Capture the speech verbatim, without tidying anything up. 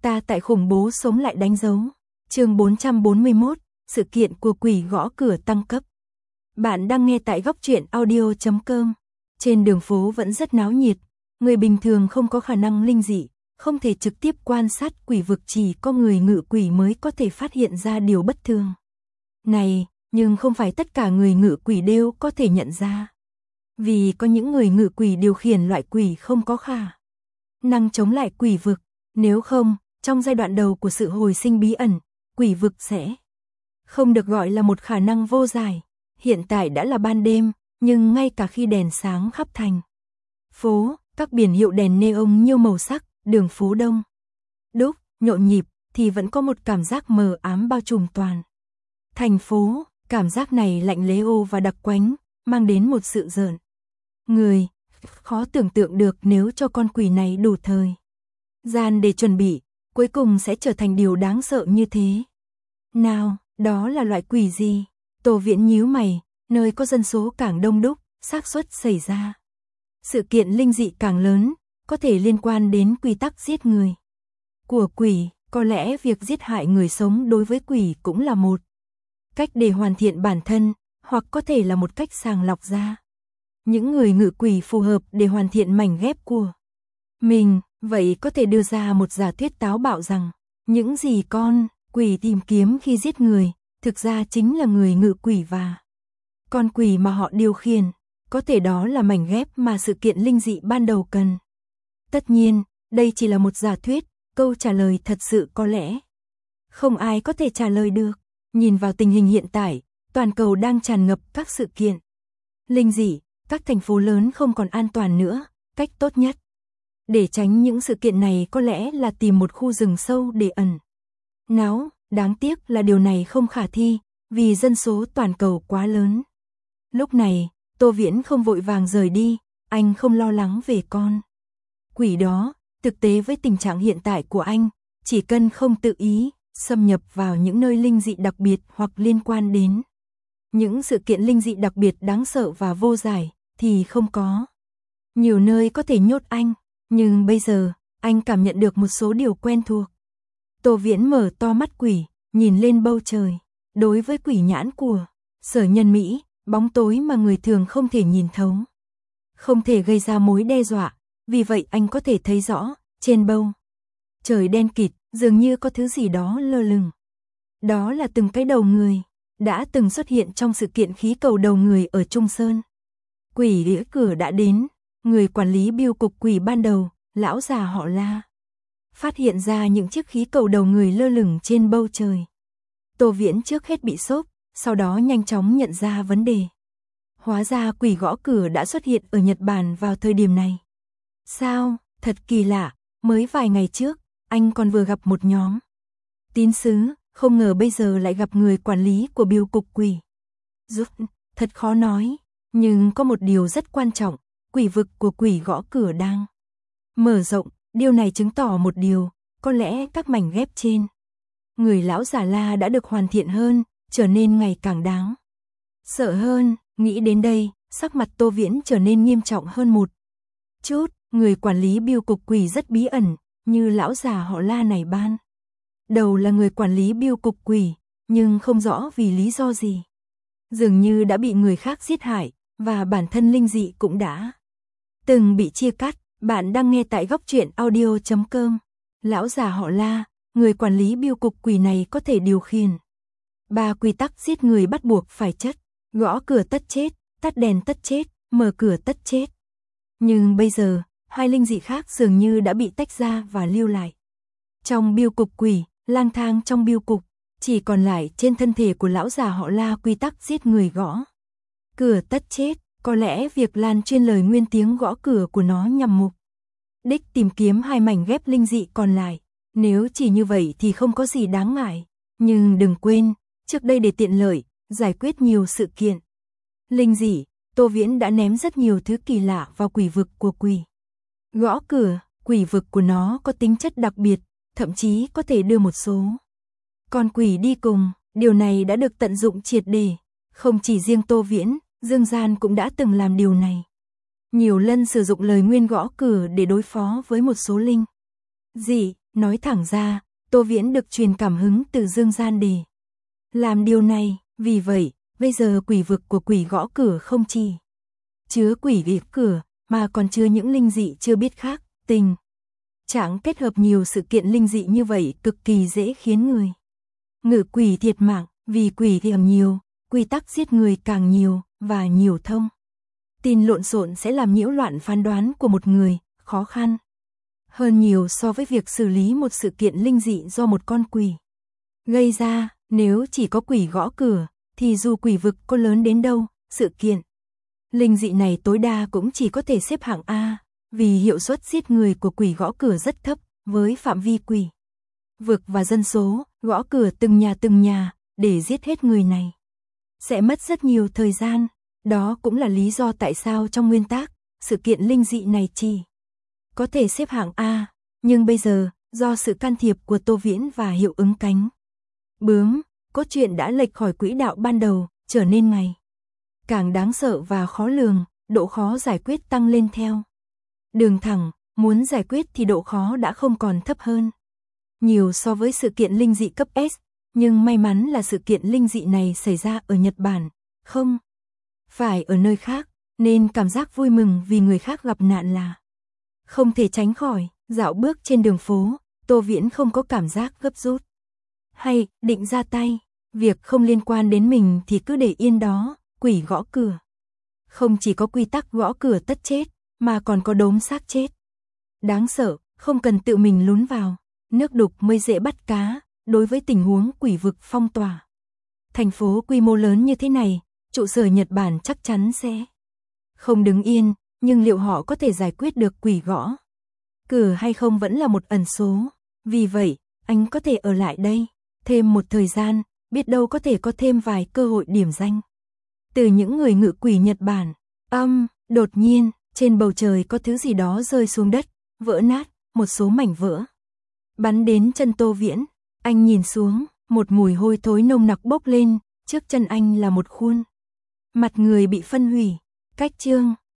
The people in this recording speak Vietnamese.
Ta tại khủng bố sống lại đánh dấu. Chương bốn trăm bốn mươi mốt, sự kiện của quỷ gõ cửa tăng cấp. Bạn đang nghe tại góc truyện audio chấm com. Trên đường phố vẫn rất náo nhiệt, người bình thường không có khả năng linh dị, không thể trực tiếp quan sát quỷ vực, chỉ có người ngự quỷ mới có thể phát hiện ra điều bất thường. Này, nhưng không phải tất cả người ngự quỷ đều có thể nhận ra. Vì có những người ngự quỷ điều khiển loại quỷ không có khả năng chống lại quỷ vực, nếu không, trong giai đoạn đầu của sự hồi sinh bí ẩn, quỷ vực sẽ không được gọi là một khả năng vô giải. Hiện tại đã là ban đêm, nhưng ngay cả khi đèn sáng khắp thành phố, các biển hiệu đèn neon nhiều màu sắc, đường phố đông đúc, nhộn nhịp, thì vẫn có một cảm giác mờ ám bao trùm toàn thành phố. Cảm giác này lạnh lẽo và đặc quánh, mang đến một sự rợn người, khó tưởng tượng được nếu cho con quỷ này đủ thời gian để chuẩn bị, cuối cùng sẽ trở thành điều đáng sợ như thế. Nào, đó là loại quỷ gì? Tô Viễn nhíu mày, nơi có dân số càng đông đúc, xác suất xảy ra sự kiện linh dị càng lớn, có thể liên quan đến quy tắc giết người của quỷ. Có lẽ việc giết hại người sống đối với quỷ cũng là một cách để hoàn thiện bản thân, hoặc có thể là một cách sàng lọc ra những người ngự quỷ phù hợp để hoàn thiện mảnh ghép của mình. Vậy có thể đưa ra một giả thuyết táo bạo rằng những gì con quỷ tìm kiếm khi giết người thực ra chính là người ngự quỷ và con quỷ mà họ điều khiển. Có thể đó là mảnh ghép mà sự kiện linh dị ban đầu cần. Tất nhiên, đây chỉ là một giả thuyết, câu trả lời thật sự có lẽ không ai có thể trả lời được. Nhìn vào tình hình hiện tại, toàn cầu đang tràn ngập các sự kiện linh dị, các thành phố lớn không còn an toàn nữa. Cách tốt nhất để tránh những sự kiện này có lẽ là tìm một khu rừng sâu để ẩn náu. Đáng tiếc là điều này không khả thi, vì dân số toàn cầu quá lớn. Lúc này, Tô Viễn không vội vàng rời đi, anh không lo lắng về con quỷ đó. Thực tế với tình trạng hiện tại của anh, chỉ cần không tự ý xâm nhập vào những nơi linh dị đặc biệt hoặc liên quan đến những sự kiện linh dị đặc biệt đáng sợ và vô giải, thì không có nhiều nơi có thể nhốt anh. Nhưng bây giờ, anh cảm nhận được một số điều quen thuộc. Tô Viễn mở to mắt quỷ, nhìn lên bầu trời. Đối với quỷ nhãn của Sở Nhân Mỹ, bóng tối mà người thường không thể nhìn thấu không thể gây ra mối đe dọa. Vì vậy anh có thể thấy rõ, trên bầu trời đen kịt, dường như có thứ gì đó lơ lửng. Đó là từng cái đầu người, đã từng xuất hiện trong sự kiện khí cầu đầu người ở Trung Sơn. Quỷ đĩa cửa đã đến, người quản lý bưu cục quỷ ban đầu, lão già họ La, phát hiện ra những chiếc khí cầu đầu người lơ lửng trên bầu trời. Tô Viễn trước hết bị sốc, sau đó nhanh chóng nhận ra vấn đề. Hóa ra quỷ gõ cửa đã xuất hiện ở Nhật Bản vào thời điểm này. Sao, thật kỳ lạ, mới vài ngày trước, anh còn vừa gặp một nhóm tín sứ, không ngờ bây giờ lại gặp người quản lý của bưu cục quỷ. Giúp, thật khó nói, nhưng có một điều rất quan trọng, quỷ vực của quỷ gõ cửa đang mở rộng. Điều này chứng tỏ một điều, có lẽ các mảnh ghép trên người lão già La đã được hoàn thiện hơn, trở nên ngày càng đáng sợ hơn. Nghĩ đến đây, sắc mặt Tô Viễn trở nên nghiêm trọng hơn một chút. Người quản lý bưu cục quỷ rất bí ẩn, như lão già họ La này ban đầu là người quản lý bưu cục quỷ, nhưng không rõ vì lý do gì. Dường như đã bị người khác giết hại, và bản thân linh dị cũng đã từng bị chia cắt. Bạn đang nghe tại góc truyện audio chấm com. Lão già họ La, người quản lý bưu cục quỷ này có thể điều khiển ba quy tắc giết người bắt buộc phải chất: gõ cửa tất chết, tắt đèn tất chết, mở cửa tất chết. Nhưng bây giờ, hai linh dị khác dường như đã bị tách ra và lưu lại trong bưu cục quỷ, lang thang trong bưu cục. Chỉ còn lại trên thân thể của lão già họ La quy tắc giết người gõ cửa tất chết. Có lẽ việc lan truyền lời nguyên tiếng gõ cửa của nó nhằm mục đích tìm kiếm hai mảnh ghép linh dị còn lại. Nếu chỉ như vậy thì không có gì đáng ngại. Nhưng đừng quên, trước đây để tiện lợi giải quyết nhiều sự kiện linh dị, Tô Viễn đã ném rất nhiều thứ kỳ lạ vào quỷ vực của quỷ gõ cửa. Quỷ vực của nó có tính chất đặc biệt, thậm chí có thể đưa một số con quỷ đi cùng. Điều này đã được tận dụng triệt để. Không chỉ riêng Tô Viễn, Dương Gian cũng đã từng làm điều này. Nhiều lần sử dụng lời nguyên gõ cửa để đối phó với một số linh dị. Nói thẳng ra, Tô Viễn được truyền cảm hứng từ Dương Gian để làm điều này, vì vậy, bây giờ quỷ vực của quỷ gõ cửa không chỉ chứa quỷ gõ cửa, mà còn chứa những linh dị chưa biết khác, tình trạng kết hợp nhiều sự kiện linh dị như vậy cực kỳ dễ khiến người ngự quỷ thiệt mạng, vì quỷ thiểm nhiều, quy tắc giết người càng nhiều, và nhiều thông tin lộn xộn sẽ làm nhiễu loạn phán đoán của một người, khó khăn hơn nhiều so với việc xử lý một sự kiện linh dị do một con quỷ gây ra. Nếu chỉ có quỷ gõ cửa, thì dù quỷ vực có lớn đến đâu, sự kiện linh dị này tối đa cũng chỉ có thể xếp hạng A, vì hiệu suất giết người của quỷ gõ cửa rất thấp, với phạm vi quỷ vực và dân số, gõ cửa từng nhà từng nhà, để giết hết người này sẽ mất rất nhiều thời gian. Đó cũng là lý do tại sao trong nguyên tắc, sự kiện linh dị này chỉ có thể xếp hạng A, nhưng bây giờ, do sự can thiệp của Tô Viễn và hiệu ứng cánh bướm, cốt truyện đã lệch khỏi quỹ đạo ban đầu, trở nên ngày càng đáng sợ và khó lường, độ khó giải quyết tăng lên theo đường thẳng, muốn giải quyết thì độ khó đã không còn thấp hơn nhiều so với sự kiện linh dị cấp S, nhưng may mắn là sự kiện linh dị này xảy ra ở Nhật Bản, không phải ở nơi khác, nên cảm giác vui mừng vì người khác gặp nạn là không thể tránh khỏi. Dạo bước trên đường phố, Tô Viễn không có cảm giác gấp rút hay định ra tay, việc không liên quan đến mình thì cứ để yên đó. Quỷ gõ cửa không chỉ có quy tắc gõ cửa tất chết, mà còn có đốm xác chết đáng sợ, không cần tự mình lún vào nước đục mới dễ bắt cá. Đối với tình huống quỷ vực phong tỏa thành phố quy mô lớn như thế này, trụ sở Nhật Bản chắc chắn sẽ không đứng yên, nhưng liệu họ có thể giải quyết được quỷ gõ cửa hay không vẫn là một ẩn số. Vì vậy, anh có thể ở lại đây thêm một thời gian, biết đâu có thể có thêm vài cơ hội điểm danh từ những người ngự quỷ Nhật Bản. Âm, đột nhiên, trên bầu trời có thứ gì đó rơi xuống đất, vỡ nát, một số mảnh vỡ bắn đến chân Tô Viễn. Anh nhìn xuống, một mùi hôi thối nồng nặc bốc lên, trước chân anh là một khuôn mặt người bị phân hủy. Cách chương